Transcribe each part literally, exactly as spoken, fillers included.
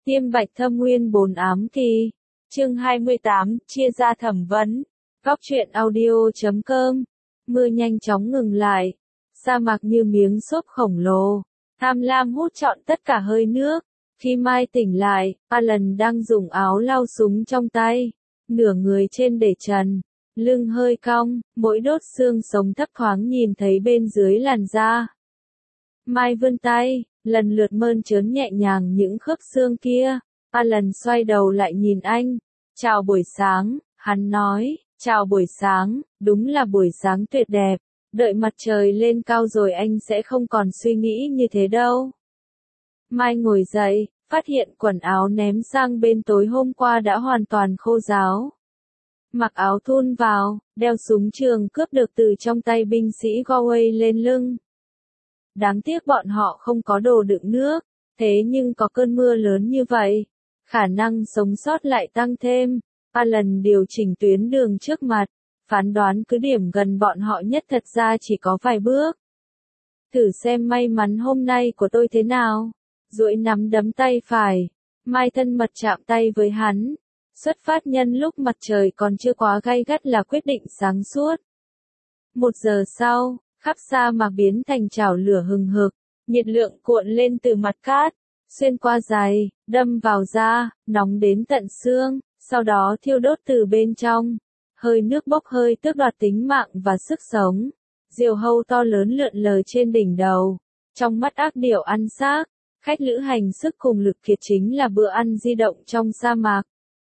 Tiêm bạch thâm nguyên bồn ám kỳ. Chương hai mươi tám, chia ra thẩm vấn. Góc truyện audio chấm com. Mưa nhanh chóng ngừng lại. Sa mạc như miếng xốp khổng lồ. Tham lam hút trọn tất cả hơi nước. Khi Mai tỉnh lại, Alan đang dùng áo lau súng trong tay. Nửa người trên để trần. Lưng hơi cong, mỗi đốt xương sống thấp thoáng nhìn thấy bên dưới làn da. Mai vươn tay, lần lượt mơn trớn nhẹ nhàng những khớp xương kia. Alan xoay đầu lại nhìn anh. Chào buổi sáng, hắn nói. Chào buổi sáng, đúng là buổi sáng tuyệt đẹp. Đợi mặt trời lên cao rồi anh sẽ không còn suy nghĩ như thế đâu. Mai ngồi dậy, phát hiện quần áo ném sang bên tối hôm qua đã hoàn toàn khô ráo. Mặc áo thun vào, đeo súng trường cướp được từ trong tay binh sĩ Galway lên lưng. Đáng tiếc bọn họ không có đồ đựng nước, thế nhưng có cơn mưa lớn như vậy, khả năng sống sót lại tăng thêm. Alan điều chỉnh tuyến đường trước mặt, phán đoán cứ điểm gần bọn họ nhất thật ra chỉ có vài bước. Thử xem may mắn hôm nay của tôi thế nào. Duỗi nắm đấm tay phải, Mai thân mật chạm tay với hắn. Xuất phát nhân lúc mặt trời còn chưa quá gay gắt là quyết định sáng suốt. Một giờ sau, khắp sa mạc biến thành chảo lửa hừng hực, nhiệt lượng cuộn lên từ mặt cát, xuyên qua giày, đâm vào da, nóng đến tận xương, sau đó thiêu đốt từ bên trong. Hơi nước bốc hơi tước đoạt tính mạng và sức sống. Diều hâu to lớn lượn lờ trên đỉnh đầu, trong mắt ác điểu ăn xác. Khách lữ hành sức cùng lực kiệt chính là bữa ăn di động trong sa mạc.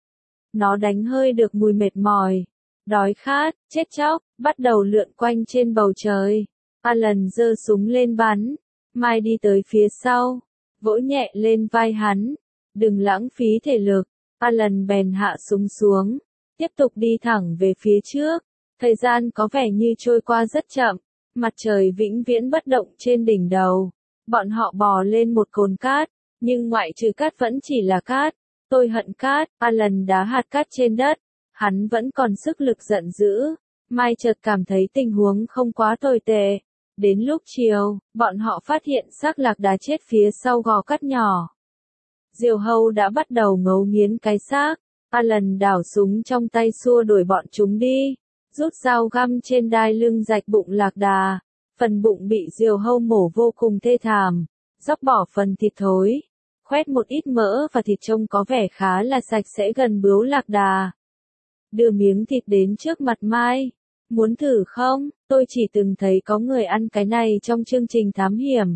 Nó đánh hơi được mùi mệt mỏi, đói khát, chết chóc, bắt đầu lượn quanh trên bầu trời. Alan giơ súng lên bắn. Mai đi tới phía sau, vỗ nhẹ lên vai hắn. Đừng lãng phí thể lực. Alan bèn hạ súng xuống, tiếp tục đi thẳng về phía trước. Thời gian có vẻ như trôi qua rất chậm, mặt trời vĩnh viễn bất động trên đỉnh đầu. Bọn họ bò lên một cồn cát, nhưng ngoại trừ cát vẫn chỉ là cát. Tôi hận cát. Alan đá hạt cát trên đất, hắn vẫn còn sức lực giận dữ. Mai chợt cảm thấy tình huống không quá tồi tệ. Đến lúc chiều, bọn họ phát hiện xác lạc đá chết phía sau gò cát nhỏ. Diều hâu đã bắt đầu ngấu nghiến cái xác. Alan đảo súng trong tay xua đuổi bọn chúng đi, rút dao găm trên đai lưng rạch bụng lạc đà. Phần bụng bị diều hâu mổ vô cùng thê thảm, dóc bỏ phần thịt thối, khoét một ít mỡ và thịt trông có vẻ khá là sạch sẽ gần bướu lạc đà. Đưa miếng thịt đến trước mặt Mai. Muốn thử không? Tôi chỉ từng thấy có người ăn cái này trong chương trình thám hiểm.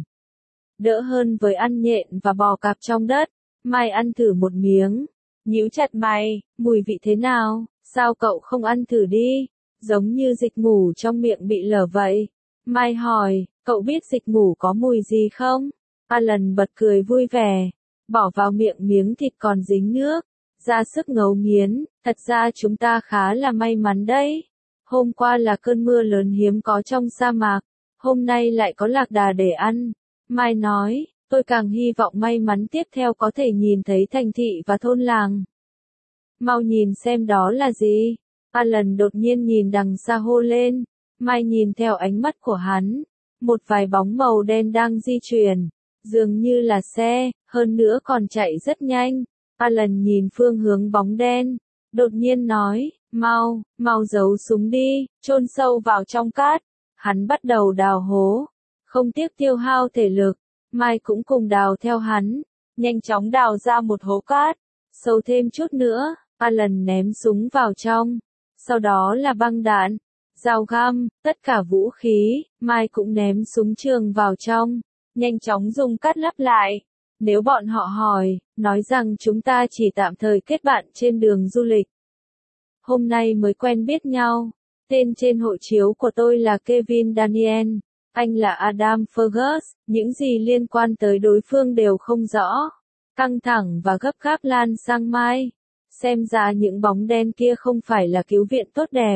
Đỡ hơn với ăn nhện và bò cạp trong đất. Mai ăn thử một miếng, nhíu chặt mày, mùi vị thế nào? Sao cậu không ăn thử đi? Giống như dịch ngủ trong miệng bị lở vậy. Mai hỏi, cậu biết dịch ngủ có mùi gì không? Alan bật cười vui vẻ, bỏ vào miệng miếng thịt còn dính nước, ra sức ngấu nghiến. Thật ra chúng ta khá là may mắn đấy. Hôm qua là cơn mưa lớn hiếm có trong sa mạc, hôm nay lại có lạc đà để ăn. Mai nói, tôi càng hy vọng may mắn tiếp theo có thể nhìn thấy thành thị và thôn làng. Mau nhìn xem đó là gì? Alan đột nhiên nhìn đằng xa hô lên. Mai nhìn theo ánh mắt của hắn. Một vài bóng màu đen đang di chuyển. Dường như là xe, hơn nữa còn chạy rất nhanh. Alan nhìn phương hướng bóng đen. Đột nhiên nói, mau, mau giấu súng đi, chôn sâu vào trong cát. Hắn bắt đầu đào hố. Không tiếc tiêu hao thể lực. Mai cũng cùng đào theo hắn. Nhanh chóng đào ra một hố cát. Sâu thêm chút nữa, Alan ném súng vào trong. Sau đó là băng đạn, dao găm, tất cả vũ khí. Mai cũng ném súng trường vào trong, nhanh chóng dùng cát lắp lại. Nếu bọn họ hỏi, nói rằng chúng ta chỉ tạm thời kết bạn trên đường du lịch. Hôm nay mới quen biết nhau. Tên trên hộ chiếu của tôi là Kevin Daniel, anh là Adam Fergus. Những gì liên quan tới đối phương đều không rõ. Căng thẳng và gấp gáp lan sang Mai. Xem ra những bóng đen kia không phải là cứu viện tốt đẹp.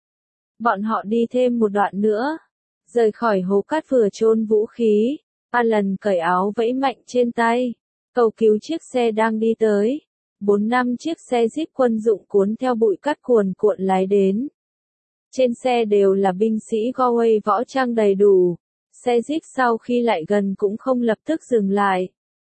Bọn họ đi thêm một đoạn nữa, rời khỏi hố cát vừa chôn vũ khí. Alan cởi áo vẫy mạnh trên tay, cầu cứu chiếc xe đang đi tới. Bốn năm chiếc xe jeep quân dụng cuốn theo bụi cát cuồn cuộn lái đến. Trên xe đều là binh sĩ Galway võ trang đầy đủ. Xe jeep sau khi lại gần cũng không lập tức dừng lại.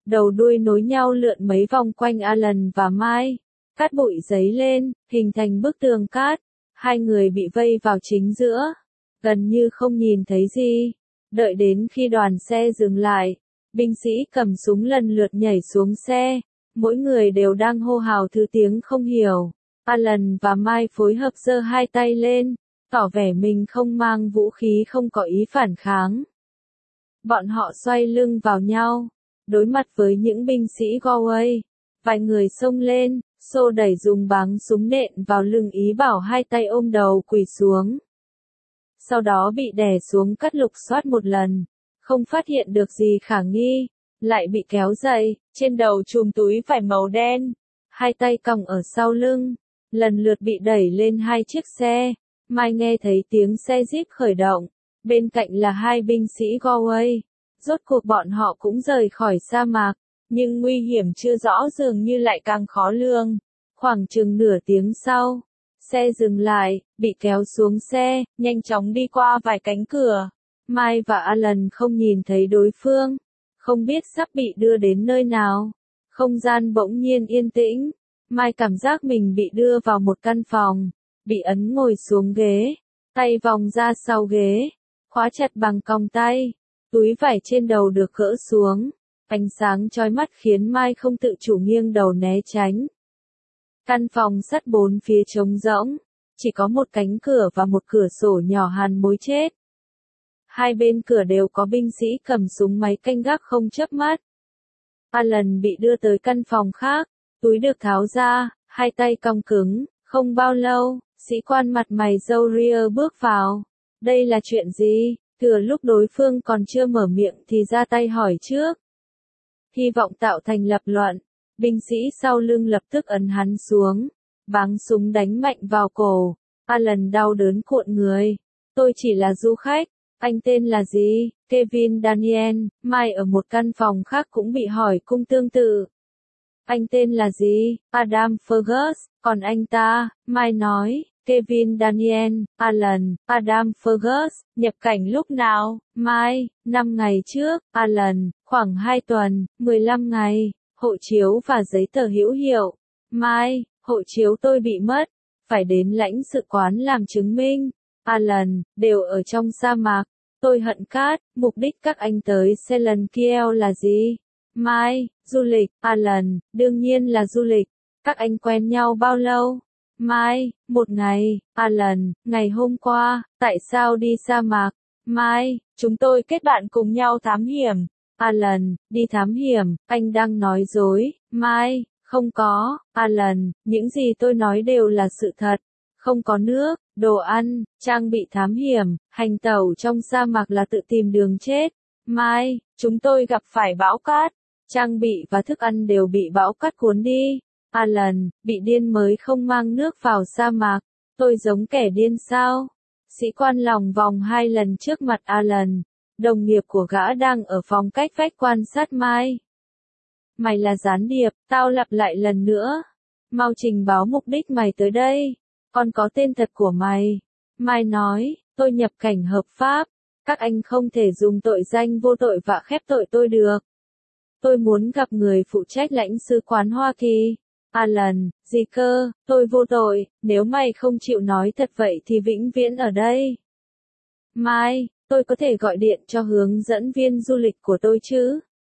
đầu đuôi nối nhau lượn mấy vòng quanh Alan và Mike. Cát bụi dấy lên, hình thành bức tường cát. Hai người bị vây vào chính giữa, gần như không nhìn thấy gì. Đợi đến khi đoàn xe dừng lại, binh sĩ cầm súng lần lượt nhảy xuống xe. Mỗi người đều đang hô hào thứ tiếng không hiểu. Alan và Mike phối hợp giơ hai tay lên, tỏ vẻ mình không mang vũ khí, không có ý phản kháng. Bọn họ xoay lưng vào nhau, đối mặt với những binh sĩ Galway. Vài người xông lên, xô đẩy dùng báng súng nện vào lưng, ý bảo hai tay ôm đầu quỳ xuống. Sau đó bị đè xuống cắt lục soát một lần, không phát hiện được gì khả nghi, lại bị kéo dậy, trên đầu trùm túi vải màu đen, hai tay còng ở sau lưng, lần lượt bị đẩy lên hai chiếc xe. Mai nghe thấy tiếng xe Jeep khởi động, bên cạnh là hai binh sĩ Galway. Rốt cuộc bọn họ cũng rời khỏi sa mạc, nhưng nguy hiểm chưa rõ dường như lại càng khó lường. Khoảng chừng nửa tiếng sau, xe dừng lại, bị kéo xuống xe, nhanh chóng đi qua vài cánh cửa. Mai và Alan không nhìn thấy đối phương, không biết sắp bị đưa đến nơi nào. Không gian bỗng nhiên yên tĩnh, Mai cảm giác mình bị đưa vào một căn phòng, bị ấn ngồi xuống ghế, tay vòng ra sau ghế, khóa chặt bằng còng tay, túi vải trên đầu được gỡ xuống. Ánh sáng chói mắt khiến Mai không tự chủ nghiêng đầu né tránh. Căn phòng sắt bốn phía trống rỗng, chỉ có một cánh cửa và một cửa sổ nhỏ hằn mối chết. Hai bên cửa đều có binh sĩ cầm súng máy canh gác không chớp mắt. Alan bị đưa tới căn phòng khác, túi được tháo ra, hai tay cong cứng. Không bao lâu, sĩ quan mặt mày râu ria bước vào. Đây là chuyện gì? Thừa lúc đối phương còn chưa mở miệng thì ra tay hỏi trước. Hy vọng tạo thành lập luận, binh sĩ sau lưng lập tức ấn hắn xuống, báng súng đánh mạnh vào cổ. Alan đau đớn cuộn người. Tôi chỉ là du khách. Anh tên là gì? Kevin Daniel. Mai ở một căn phòng khác cũng bị hỏi cung tương tự. Anh tên là gì? Adam Fergus. Còn anh ta? Mai nói. Kevin Daniel, Alan, Adam Fergus. Nhập cảnh lúc nào? Mai, năm ngày trước. Alan, khoảng hai tuần, mười lăm ngày. Hộ chiếu và giấy tờ hữu hiệu. Mai, hộ chiếu tôi bị mất, phải đến lãnh sự quán làm chứng minh. Alan, đều ở trong sa mạc. Tôi hận cát. Mục đích các anh tới Selankiel là gì? Mai, du lịch. Alan, đương nhiên là du lịch. Các anh quen nhau bao lâu? Mai, một ngày. Alan, ngày hôm qua. Tại sao đi sa mạc? Mai, chúng tôi kết bạn cùng nhau thám hiểm. Alan, đi thám hiểm, anh đang nói dối. Mai, không có. Alan, những gì tôi nói đều là sự thật. Không có nước, đồ ăn, trang bị thám hiểm, hành tẩu trong sa mạc là tự tìm đường chết. Mai, chúng tôi gặp phải bão cát. Trang bị và thức ăn đều bị bão cát cuốn đi. Alan, bị điên mới không mang nước vào sa mạc. Tôi giống kẻ điên sao? Sĩ quan lòng vòng hai lần trước mặt Alan. Đồng nghiệp của gã đang ở phòng cách vách quan sát Mai. Mày là gián điệp, tao lặp lại lần nữa. Mau trình báo mục đích mày tới đây. Còn có tên thật của mày. Mai nói, tôi nhập cảnh hợp pháp. Các anh không thể dùng tội danh vô tội vạ khép tội tôi được. Tôi muốn gặp người phụ trách lãnh sứ quán Hoa Kỳ. Alan, gì cơ, tôi vô tội, nếu mày không chịu nói thật vậy thì vĩnh viễn ở đây. Mai, tôi có thể gọi điện cho hướng dẫn viên du lịch của tôi chứ?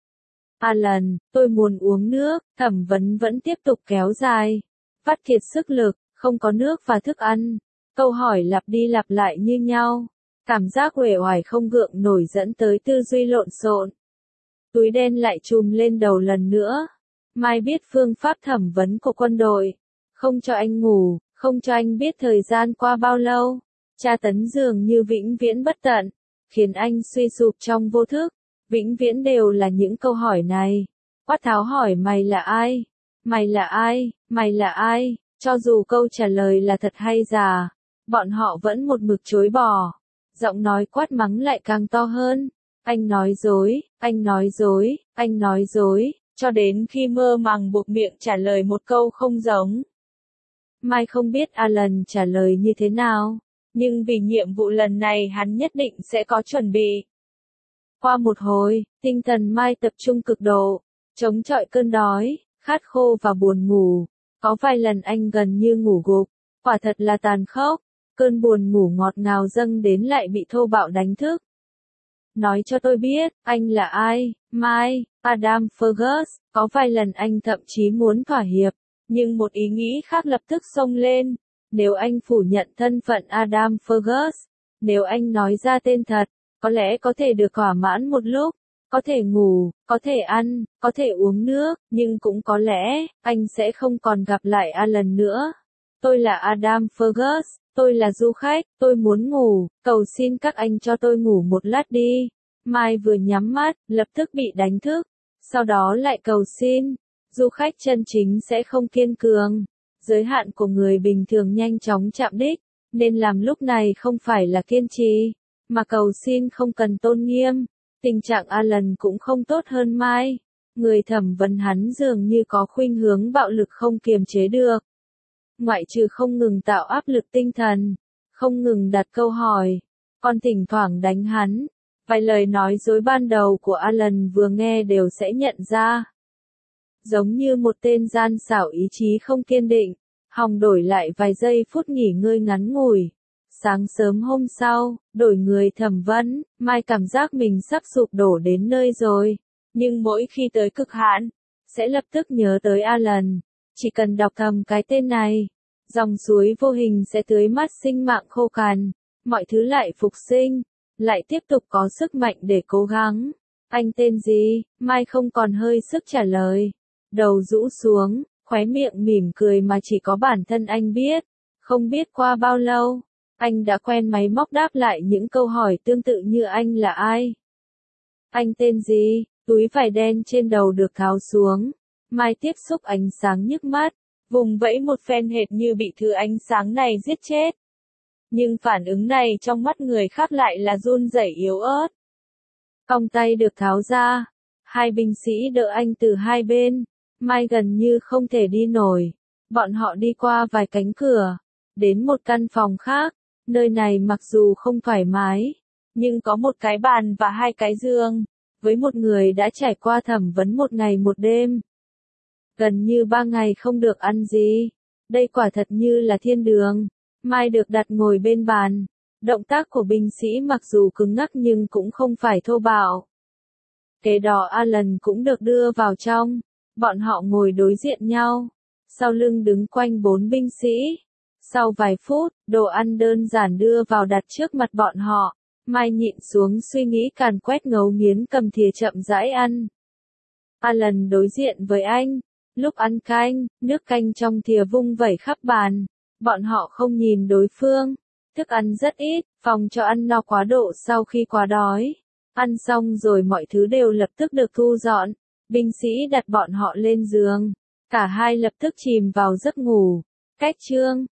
Alan, tôi muốn uống nước. Thẩm vấn vẫn tiếp tục kéo dài. Vắt kiệt sức lực, không có nước và thức ăn. Câu hỏi lặp đi lặp lại như nhau. Cảm giác uể oải không gượng nổi dẫn tới tư duy lộn xộn. Túi đen lại trùm lên đầu lần nữa. Mai biết phương pháp thẩm vấn của quân đội. Không cho anh ngủ, không cho anh biết thời gian qua bao lâu. Tra tấn dường như vĩnh viễn bất tận, khiến anh suy sụp trong vô thức. Vĩnh viễn đều là những câu hỏi này. Quát tháo hỏi mày là ai? Mày là ai? Mày là ai? Cho dù câu trả lời là thật hay giả, bọn họ vẫn một mực chối bỏ. Giọng nói quát mắng lại càng to hơn. Anh nói dối, anh nói dối, anh nói dối, cho đến khi mơ màng buộc miệng trả lời một câu không giống. Mai không biết Alan trả lời như thế nào, nhưng vì nhiệm vụ lần này hắn nhất định sẽ có chuẩn bị. Qua một hồi, tinh thần Mai tập trung cực độ. chống chọi cơn đói, khát khô và buồn ngủ. Có vài lần anh gần như ngủ gục, quả thật là tàn khốc, cơn buồn ngủ ngọt ngào dâng đến lại bị thô bạo đánh thức. Nói cho tôi biết, anh là ai, Mike, Adam Fergus, có vài lần anh thậm chí muốn thỏa hiệp, nhưng một ý nghĩ khác lập tức xông lên. Nếu anh phủ nhận thân phận Adam Fergus, nếu anh nói ra tên thật, có lẽ có thể được thỏa mãn một lúc, có thể ngủ, có thể ăn, có thể uống nước, nhưng cũng có lẽ, anh sẽ không còn gặp lại Alan nữa. Tôi là Adam Fergus, tôi là du khách, tôi muốn ngủ, cầu xin các anh cho tôi ngủ một lát đi. Mai vừa nhắm mắt, lập tức bị đánh thức, sau đó lại cầu xin. Du khách chân chính sẽ không kiên cường. Giới hạn của người bình thường nhanh chóng chạm đích, nên làm lúc này không phải là kiên trì, mà cầu xin không cần tôn nghiêm. Tình trạng Alan cũng không tốt hơn Mai. Người thẩm vấn hắn dường như có khuynh hướng bạo lực không kiềm chế được. Ngoại trừ không ngừng tạo áp lực tinh thần, không ngừng đặt câu hỏi, còn thỉnh thoảng đánh hắn. Vài lời nói dối ban đầu của Alan vừa nghe đều sẽ nhận ra. Giống như một tên gian xảo ý chí không kiên định, hòng đổi lại vài giây phút nghỉ ngơi ngắn ngủi. Sáng sớm hôm sau, đổi người thẩm vấn, Mai cảm giác mình sắp sụp đổ đến nơi rồi. Nhưng mỗi khi tới cực hạn, sẽ lập tức nhớ tới Alan. Chỉ cần đọc thầm cái tên này, dòng suối vô hình sẽ tưới mát sinh mạng khô cằn, mọi thứ lại phục sinh, lại tiếp tục có sức mạnh để cố gắng. Anh tên gì? Mai không còn hơi sức trả lời. Đầu rũ xuống, khóe miệng mỉm cười mà chỉ có bản thân anh biết. Không biết qua bao lâu, anh đã quen máy móc đáp lại những câu hỏi tương tự như anh là ai? Anh tên gì? Túi vải đen trên đầu được tháo xuống. Mai tiếp xúc ánh sáng nhức mắt, vùng vẫy một phen hệt như bị thứ ánh sáng này giết chết. Nhưng phản ứng này trong mắt người khác lại là run rẩy yếu ớt. Còng tay được tháo ra, hai binh sĩ đỡ anh từ hai bên. Mai gần như không thể đi nổi. Bọn họ đi qua vài cánh cửa, đến một căn phòng khác. Nơi này mặc dù không thoải mái, nhưng có một cái bàn và hai cái giường, với một người đã trải qua thẩm vấn một ngày một đêm. Gần như ba ngày không được ăn gì. Đây quả thật như là thiên đường. Mai được đặt ngồi bên bàn. Động tác của binh sĩ mặc dù cứng ngắc nhưng cũng không phải thô bạo. Kế đó Alan cũng được đưa vào trong. Bọn họ ngồi đối diện nhau. Sau lưng đứng quanh bốn binh sĩ. Sau vài phút, đồ ăn đơn giản đưa vào đặt trước mặt bọn họ. Mai nhịn xuống suy nghĩ càn quét ngấu nghiến cầm thìa chậm rãi ăn. Alan đối diện với anh. Lúc ăn canh, nước canh trong thìa vung vẩy khắp bàn. Bọn họ không nhìn đối phương. Thức ăn rất ít, phòng cho ăn no quá độ sau khi quá đói. Ăn xong rồi mọi thứ đều lập tức được thu dọn. Binh sĩ đặt bọn họ lên giường. Cả hai lập tức chìm vào giấc ngủ. Cách chương